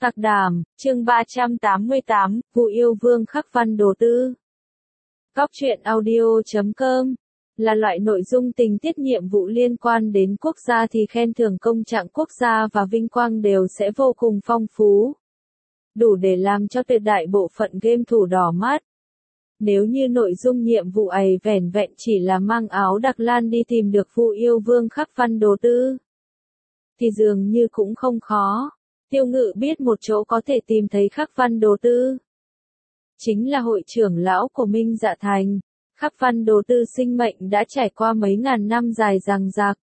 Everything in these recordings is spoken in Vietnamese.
Tạc Đàm, chương 388, Vụ yêu vương khắc văn đồ tư. Góc truyện audio.com là loại nội dung tình tiết nhiệm vụ liên quan đến quốc gia thì khen thưởng công trạng quốc gia và vinh quang đều sẽ vô cùng phong phú. Đủ để làm cho tuyệt đại bộ phận game thủ đỏ mắt. Nếu như nội dung nhiệm vụ ấy vẻn vẹn chỉ là mang áo đặc lan đi tìm được vụ yêu vương khắc văn đồ tư, thì dường như cũng không khó. Tiêu Ngự biết một chỗ có thể tìm thấy khắc văn đồ tư. Chính là hội trưởng lão của Minh Dạ Thành. Khắc văn đồ tư sinh mệnh đã trải qua mấy ngàn năm dài dằng dặc.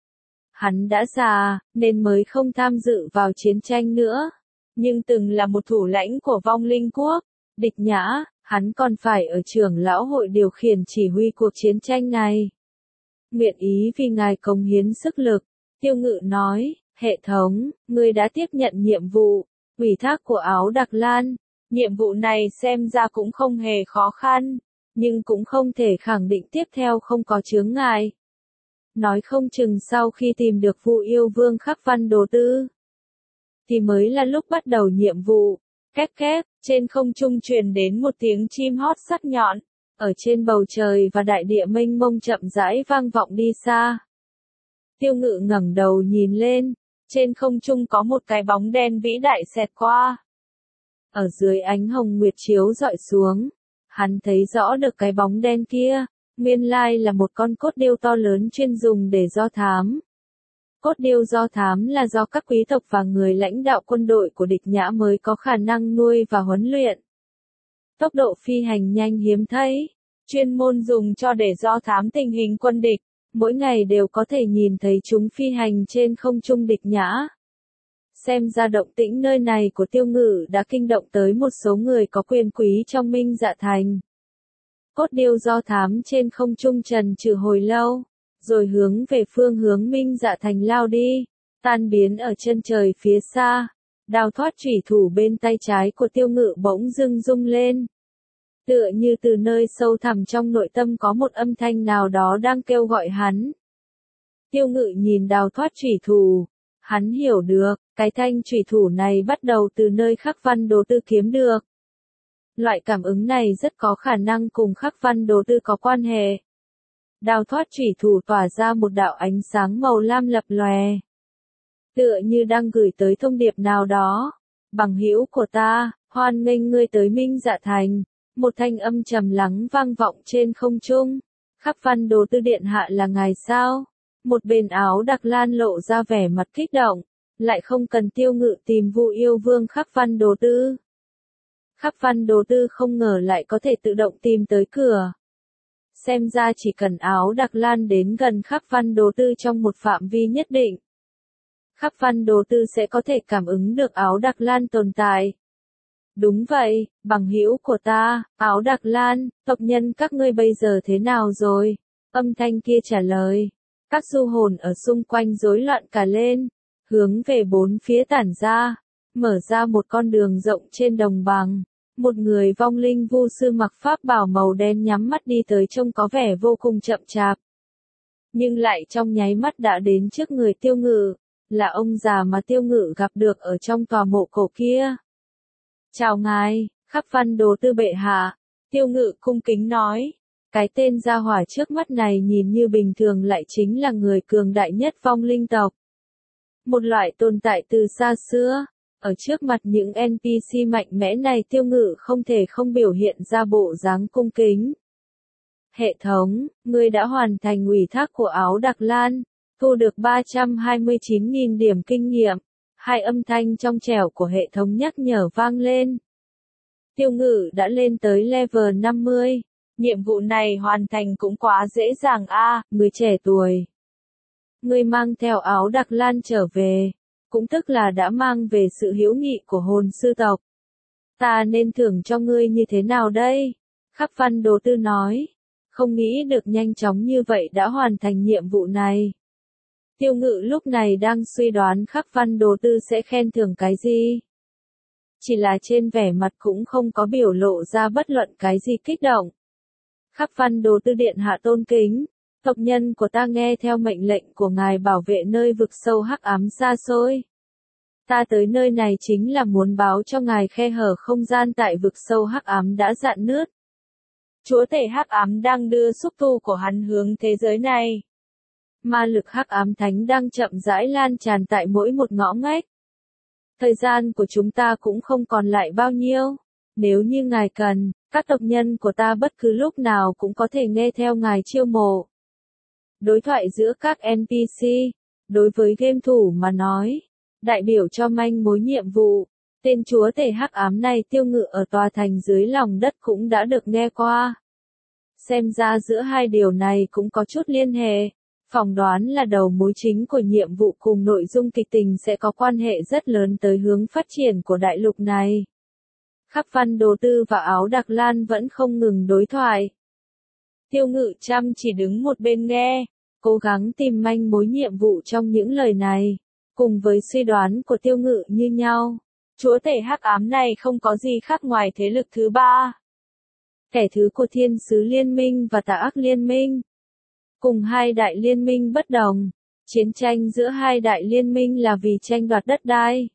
Hắn đã già, nên mới không tham dự vào chiến tranh nữa. Nhưng từng là một thủ lãnh của vong linh quốc, Địch Nhã, hắn còn phải ở trưởng lão hội điều khiển chỉ huy cuộc chiến tranh này. Nguyện ý vì ngài cống hiến sức lực, Tiêu Ngự nói. Hệ thống, ngươi đã tiếp nhận nhiệm vụ, ủy thác của áo đặc lan. Nhiệm vụ này xem ra cũng không hề khó khăn, nhưng cũng không thể khẳng định tiếp theo không có chướng ngại. Nói không chừng sau khi tìm được vụ yêu vương khắc văn đồ tư, thì mới là lúc bắt đầu nhiệm vụ. Két két, trên không trung truyền đến một tiếng chim hót sắc nhọn, ở trên bầu trời và đại địa mênh mông chậm rãi vang vọng đi xa. Tiêu Ngự ngẩng đầu nhìn lên. Trên không trung có một cái bóng đen vĩ đại xẹt qua. Ở dưới ánh hồng nguyệt chiếu rọi xuống, hắn thấy rõ được cái bóng đen kia, nguyên lai là một con cốt điêu to lớn chuyên dùng để do thám. Cốt điêu do thám là do các quý tộc và người lãnh đạo quân đội của Địch Nhã mới có khả năng nuôi và huấn luyện. Tốc độ phi hành nhanh hiếm thấy, chuyên môn dùng cho để do thám tình hình quân địch. Mỗi ngày đều có thể nhìn thấy chúng phi hành trên không trung Địch Nhã. Xem ra động tĩnh nơi này của Tiêu Ngự đã kinh động tới một số người có quyền quý trong Minh Dạ Thành. Cốt điêu do thám trên không trung trần trừ hồi lâu, rồi hướng về phương hướng Minh Dạ Thành lao đi, tan biến ở chân trời phía xa. Đao thoát chủy thủ bên tay trái của Tiêu Ngự bỗng dưng rung lên. Tựa như từ nơi sâu thẳm trong nội tâm có một âm thanh nào đó đang kêu gọi hắn. Tiêu Ngự nhìn đao thoát chủy thủ. Hắn hiểu được, cái thanh chủy thủ này bắt đầu từ nơi khắc văn đồ tư kiếm được. Loại cảm ứng này rất có khả năng cùng khắc văn đồ tư có quan hệ. Đao thoát chủy thủ tỏa ra một đạo ánh sáng màu lam lập lòe. Tựa như đang gửi tới thông điệp nào đó. Bằng hữu của ta, hoan nghênh ngươi tới Minh Dạ Thành. Một thanh âm trầm lắng vang vọng trên không trung. Khắc văn đồ tư điện hạ là ngài sao? Một bên áo đặc lan lộ ra vẻ mặt kích động. Lại không cần Tiêu Ngự tìm vụ yêu vương khắc văn đồ tư. Khắc văn đồ tư không ngờ lại có thể tự động tìm tới cửa. Xem ra chỉ cần áo đặc lan đến gần khắc văn đồ tư trong một phạm vi nhất định. Khắc văn đồ tư sẽ có thể cảm ứng được áo đặc lan tồn tại. Đúng vậy, bằng hữu của ta, áo đặc lan, tộc nhân các ngươi bây giờ thế nào rồi? Âm thanh kia trả lời. Các du hồn ở xung quanh rối loạn cả lên, hướng về bốn phía tản ra, mở ra một con đường rộng trên đồng bằng. Một người vong linh vu sư mặc pháp bào màu đen nhắm mắt đi tới trông có vẻ vô cùng chậm chạp. Nhưng lại trong nháy mắt đã đến trước người Tiêu Ngự, là ông già mà Tiêu Ngự gặp được ở trong tòa mộ cổ kia. Chào ngài, khắc văn đồ tư bệ hạ, Tiêu Ngự cung kính nói. Cái tên gia hỏa trước mắt này nhìn như bình thường lại chính là người cường đại nhất vong linh tộc. Một loại tồn tại từ xa xưa, ở trước mặt những NPC mạnh mẽ này Tiêu Ngự không thể không biểu hiện ra bộ dáng cung kính. Hệ thống, ngươi đã hoàn thành ủy thác của áo đặc lan, thu được 329.000 điểm kinh nghiệm. Hai âm thanh trong trẻo của hệ thống nhắc nhở vang lên. Tiêu Ngự đã lên tới level 50. Nhiệm vụ này hoàn thành cũng quá dễ dàng người trẻ tuổi. Ngươi mang theo áo đặc lan trở về, cũng tức là đã mang về sự hữu nghị của hồn sư tộc. Ta nên thưởng cho ngươi như thế nào đây? Khắc văn đồ tư nói. Không nghĩ được nhanh chóng như vậy đã hoàn thành nhiệm vụ này. Tiêu Ngự lúc này đang suy đoán khắc văn đồ tư sẽ khen thưởng cái gì. Chỉ là trên vẻ mặt cũng không có biểu lộ ra bất luận cái gì kích động. Khắc văn đồ tư điện hạ tôn kính, tộc nhân của ta nghe theo mệnh lệnh của ngài bảo vệ nơi vực sâu hắc ám xa xôi. Ta tới nơi này chính là muốn báo cho ngài khe hở không gian tại vực sâu hắc ám đã rạn nứt. Chúa tể hắc ám đang đưa xúc tu của hắn hướng thế giới này. Ma lực hắc ám thánh đang chậm rãi lan tràn tại mỗi một ngõ ngách. Thời gian của chúng ta cũng không còn lại bao nhiêu. Nếu như ngài cần, các tộc nhân của ta bất cứ lúc nào cũng có thể nghe theo ngài chiêu mộ. Đối thoại giữa các NPC, đối với game thủ mà nói, đại biểu cho manh mối nhiệm vụ, tên chúa tể hắc ám này tiêu ngự ở tòa thành dưới lòng đất cũng đã được nghe qua. Xem ra giữa hai điều này cũng có chút liên hệ. Phỏng đoán là đầu mối chính của nhiệm vụ cùng nội dung kịch tình sẽ có quan hệ rất lớn tới hướng phát triển của đại lục này. Khắc Văn Đồ Tư và Áo Đặc Lan vẫn không ngừng đối thoại. Tiêu Ngự chăm chỉ đứng một bên nghe, cố gắng tìm manh mối nhiệm vụ trong những lời này. Cùng với suy đoán của Tiêu Ngự như nhau, chúa tể hắc ám này không có gì khác ngoài thế lực thứ ba. Kẻ thứ của Thiên Sứ Liên Minh và Tà Ác Liên Minh. Cùng hai đại liên minh bất đồng, chiến tranh giữa hai đại liên minh là vì tranh đoạt đất đai.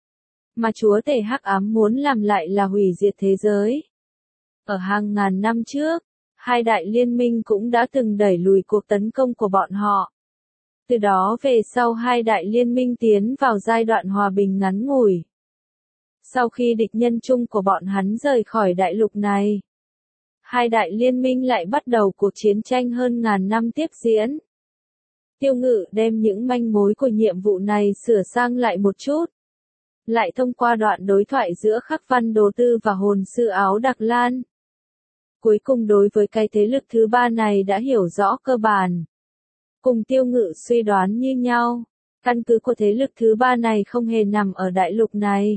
Mà chúa tể hắc ám muốn làm lại là hủy diệt thế giới. Ở hàng ngàn năm trước, hai đại liên minh cũng đã từng đẩy lùi cuộc tấn công của bọn họ. Từ đó về sau hai đại liên minh tiến vào giai đoạn hòa bình ngắn ngủi. Sau khi địch nhân chung của bọn hắn rời khỏi đại lục này, hai đại liên minh lại bắt đầu cuộc chiến tranh hơn ngàn năm tiếp diễn. Tiêu Ngự đem những manh mối của nhiệm vụ này sửa sang lại một chút. Lại thông qua đoạn đối thoại giữa Khắc Văn Đồ Tư và hồn sư Áo Đặc Lan. Cuối cùng đối với cái thế lực thứ ba này đã hiểu rõ cơ bản. Cùng Tiêu Ngự suy đoán như nhau, căn cứ của thế lực thứ ba này không hề nằm ở đại lục này,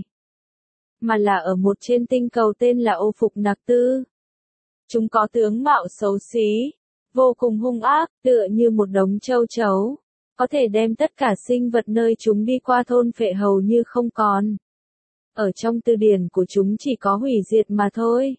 mà là ở một trên tinh cầu tên là Ô Phục Nặc Tư. Chúng có tướng mạo xấu xí, vô cùng hung ác, tựa như một đống châu chấu, có thể đem tất cả sinh vật nơi chúng đi qua thôn phệ hầu như không còn. Ở trong từ điển của chúng chỉ có hủy diệt mà thôi.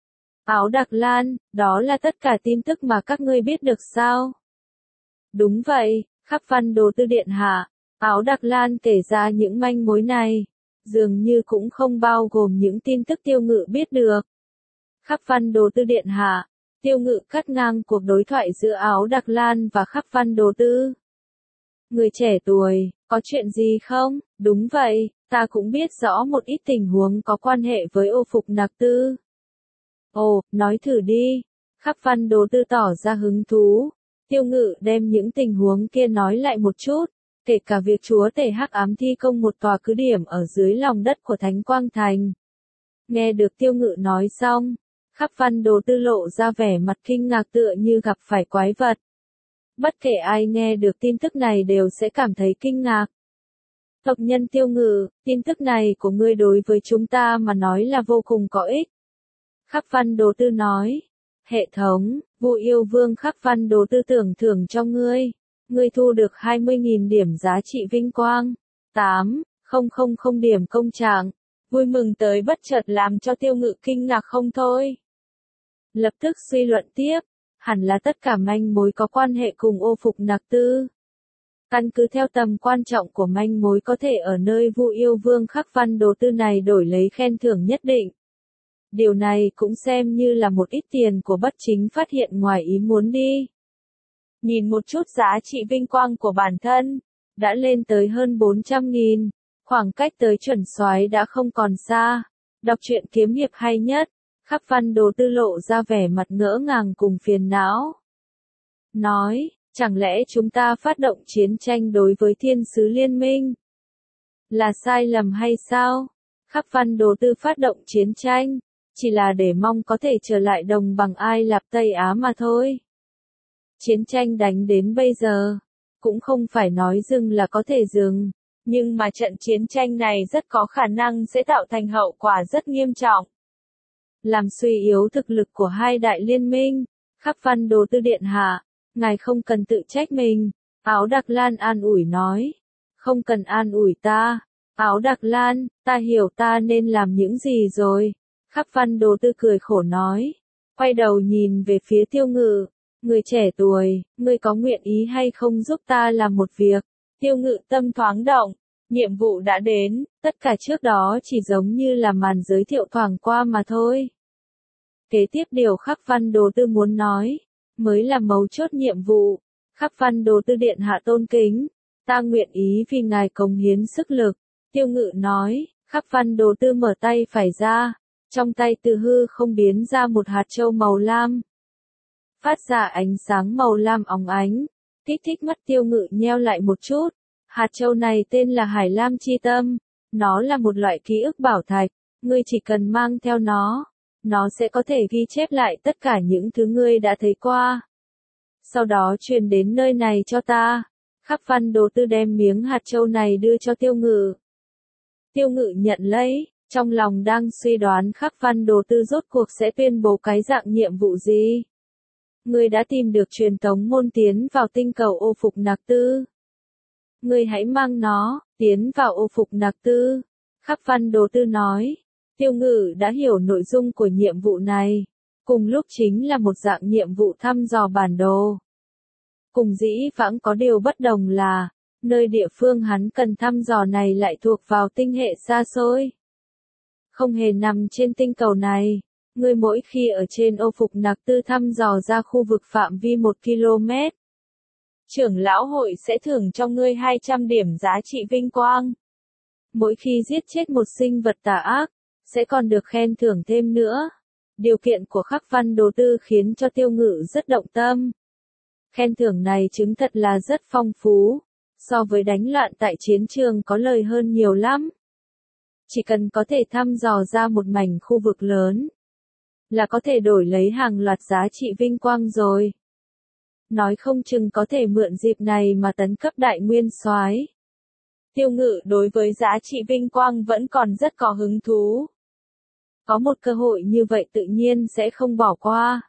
Áo Đặc Lan, đó là tất cả tin tức mà các ngươi biết được sao? Đúng vậy, Khắc Văn Đồ Tư điện hạ. Áo Đặc Lan kể ra những manh mối này, dường như cũng không bao gồm những tin tức Tiêu Ngự biết được. Khắc Văn Đồ Tư điện hạ. Tiêu Ngự cắt ngang cuộc đối thoại giữa Áo Đặc Lan và Khắc Văn Đồ Tư. Người trẻ tuổi, có chuyện gì không? Đúng vậy, ta cũng biết rõ một ít tình huống có quan hệ với Ô Phục Nặc Tư. Ồ, nói thử đi. Khắc Văn Đồ Tư tỏ ra hứng thú. Tiêu Ngự đem những tình huống kia nói lại một chút, kể cả việc chúa tể hắc ám thi công một tòa cứ điểm ở dưới lòng đất của Thánh Quang Thành. Nghe được Tiêu Ngự nói xong, Khắc Văn Đồ Tư lộ ra vẻ mặt kinh ngạc tựa như gặp phải quái vật. Bất kể ai nghe được tin tức này đều sẽ cảm thấy kinh ngạc. Tộc nhân Tiêu Ngự, tin tức này của ngươi đối với chúng ta mà nói là vô cùng có ích. Khắc Văn Đồ Tư nói, hệ thống, Vụ Yêu Vương Khắc Văn Đồ Tư tưởng thưởng cho ngươi. Ngươi thu được 20.000 điểm giá trị vinh quang, 8.000 điểm công trạng. Vui mừng tới bất chợt làm cho Tiêu Ngự kinh ngạc không thôi. Lập tức suy luận tiếp, hẳn là tất cả manh mối có quan hệ cùng Ô Phục Nặc Tư. Căn cứ theo tầm quan trọng của manh mối có thể ở nơi Vụ Yêu Vương Khắc Văn Đồ Tư này đổi lấy khen thưởng nhất định. Điều này cũng xem như là một ít tiền của bất chính phát hiện ngoài ý muốn đi. Nhìn một chút giá trị vinh quang của bản thân, đã lên tới hơn 400.000, khoảng cách tới chuẩn soái đã không còn xa. Đọc truyện kiếm hiệp hay nhất, Khắc Văn Đồ Tư lộ ra vẻ mặt ngỡ ngàng cùng phiền não. Nói, chẳng lẽ chúng ta phát động chiến tranh đối với Thiên Sứ Liên Minh? Là sai lầm hay sao? Khắc Văn Đồ Tư phát động chiến tranh, chỉ là để mong có thể trở lại đồng bằng Ai Lạp Tây Á mà thôi. Chiến tranh đánh đến bây giờ, cũng không phải nói dừng là có thể dừng, nhưng mà trận chiến tranh này rất có khả năng sẽ tạo thành hậu quả rất nghiêm trọng. Làm suy yếu thực lực của hai đại liên minh. Khắc Văn Đồ Tư điện hạ, ngài không cần tự trách mình. Áo Đặc Lan an ủi nói. Không cần an ủi ta. Áo Đặc Lan, ta hiểu ta nên làm những gì rồi. Khắc Văn Đồ Tư cười khổ nói. Quay đầu nhìn về phía Tiêu Ngự. Người trẻ tuổi, người có nguyện ý hay không giúp ta làm một việc? Tiêu Ngự tâm thoáng động. Nhiệm vụ đã đến, tất cả trước đó chỉ giống như là màn giới thiệu thoảng qua mà thôi. Kế tiếp điều Khắc Văn Đồ Tư muốn nói, mới là mấu chốt nhiệm vụ. Khắc Văn Đồ Tư điện hạ tôn kính, ta nguyện ý vì ngài cống hiến sức lực. Tiêu Ngự nói, Khắc Văn Đồ Tư mở tay phải ra, trong tay từ hư không biến ra một hạt châu màu lam. Phát ra ánh sáng màu lam óng ánh, kích thích mắt Tiêu Ngự nheo lại một chút. Hạt châu này tên là Hải Lam Chi Tâm, nó là một loại ký ức bảo thạch, ngươi chỉ cần mang theo nó sẽ có thể ghi chép lại tất cả những thứ ngươi đã thấy qua. Sau đó truyền đến nơi này cho ta. Khắc Văn Đồ Tư đem miếng hạt châu này đưa cho Tiêu Ngự. Tiêu Ngự nhận lấy, trong lòng đang suy đoán Khắc Văn Đồ Tư rốt cuộc sẽ tuyên bố cái dạng nhiệm vụ gì. Ngươi đã tìm được truyền tống môn tiến vào tinh cầu Ô Phục Nạc Tư. Ngươi hãy mang nó, tiến vào Ô Phục Nạc Tư. Khắc Văn Đồ Tư nói. Tiêu Ngự đã hiểu nội dung của nhiệm vụ này. Cùng lúc chính là một dạng nhiệm vụ thăm dò bản đồ. Cùng dĩ vãng có điều bất đồng là, nơi địa phương hắn cần thăm dò này lại thuộc vào tinh hệ xa xôi. Không hề nằm trên tinh cầu này. Ngươi mỗi khi ở trên Ô Phục Nạc Tư thăm dò ra khu vực phạm vi 1 km. Trưởng lão hội sẽ thưởng cho ngươi 200 điểm giá trị vinh quang. Mỗi khi giết chết một sinh vật tà ác, sẽ còn được khen thưởng thêm nữa. Điều kiện của Khắc Văn Đồ Tư khiến cho Tiêu Ngự rất động tâm. Khen thưởng này chứng thật là rất phong phú, so với đánh loạn tại chiến trường có lời hơn nhiều lắm. Chỉ cần có thể thăm dò ra một mảnh khu vực lớn, là có thể đổi lấy hàng loạt giá trị vinh quang rồi. Nói không chừng có thể mượn dịp này mà tấn cấp đại nguyên soái. Tiêu Ngự đối với giá trị vinh quang vẫn còn rất có hứng thú. Có một cơ hội như vậy tự nhiên sẽ không bỏ qua.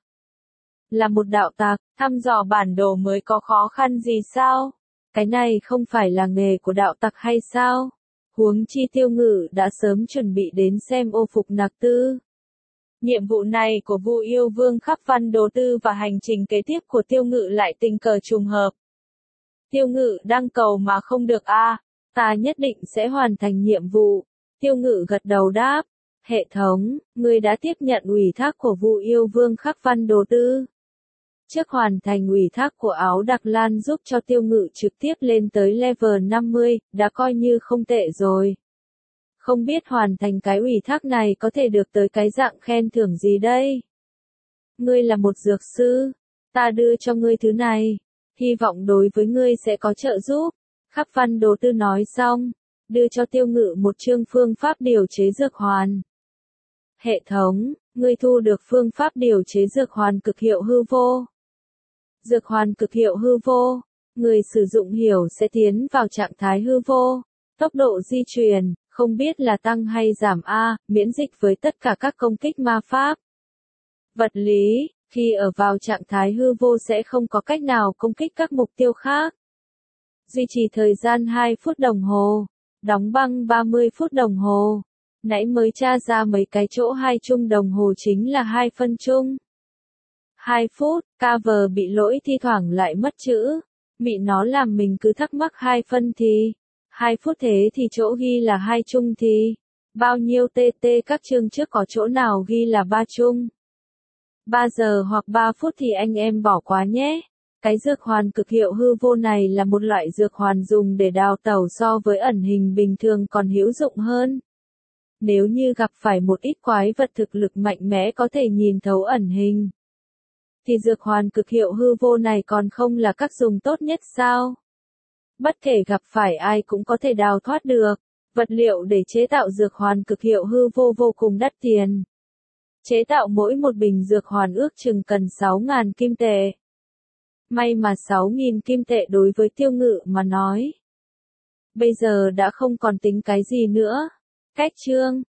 Là một đạo tặc, thăm dò bản đồ mới có khó khăn gì sao? Cái này không phải là nghề của đạo tặc hay sao? Huống chi Tiêu Ngự đã sớm chuẩn bị đến xem Ô Phục Nạc Tư. Nhiệm vụ này của Vu Yêu Vương Khắc Văn Đồ Tư và hành trình kế tiếp của Tiêu Ngự lại tình cờ trùng hợp. Tiêu Ngự đang cầu mà không được ta nhất định sẽ hoàn thành nhiệm vụ. Tiêu Ngự gật đầu đáp. Hệ thống, ngươi đã tiếp nhận ủy thác của Vu Yêu Vương Khắc Văn Đồ Tư. Trước hoàn thành ủy thác của Áo Đặc Lan giúp cho Tiêu Ngự trực tiếp lên tới level 50, đã coi như không tệ rồi. Không biết hoàn thành cái ủy thác này có thể được tới cái dạng khen thưởng gì đây? Ngươi là một dược sư, ta đưa cho ngươi thứ này, hy vọng đối với ngươi sẽ có trợ giúp. Khắc Văn Đồ Tư nói xong, đưa cho Tiêu Ngự một chương phương pháp điều chế dược hoàn. Hệ thống, ngươi thu được phương pháp điều chế dược hoàn cực hiệu hư vô. Dược hoàn cực hiệu hư vô, người sử dụng hiểu sẽ tiến vào trạng thái hư vô. Tốc độ di chuyển, không biết là tăng hay giảm miễn dịch với tất cả các công kích ma pháp. Vật lý, khi ở vào trạng thái hư vô sẽ không có cách nào công kích các mục tiêu khác. Duy trì thời gian 2 phút đồng hồ, đóng băng 30 phút đồng hồ. Nãy mới tra ra mấy cái chỗ 2 chung đồng hồ chính là 2 phân chung. 2 phút, cover bị lỗi thi thoảng lại mất chữ. Mị nó làm mình cứ thắc mắc 2 phân thì 2 phút thế thì chỗ ghi là 2 chung thì bao nhiêu TT các chương trước có chỗ nào ghi là 3 chung. 3 giờ hoặc 3 phút thì anh em bỏ qua nhé. Cái dược hoàn cực hiệu hư vô này là một loại dược hoàn dùng để đào tẩu so với ẩn hình bình thường còn hữu dụng hơn. Nếu như gặp phải một ít quái vật thực lực mạnh mẽ có thể nhìn thấu ẩn hình, thì dược hoàn cực hiệu hư vô này còn không là cách dùng tốt nhất sao? Bất kể gặp phải ai cũng có thể đào thoát được. Vật liệu để chế tạo dược hoàn cực hiệu hư vô vô cùng đắt tiền. Chế tạo mỗi một bình dược hoàn ước chừng cần 6.000 kim tệ. May mà 6.000 kim tệ đối với Tiêu Ngự mà nói bây giờ đã không còn tính cái gì nữa. Cách chương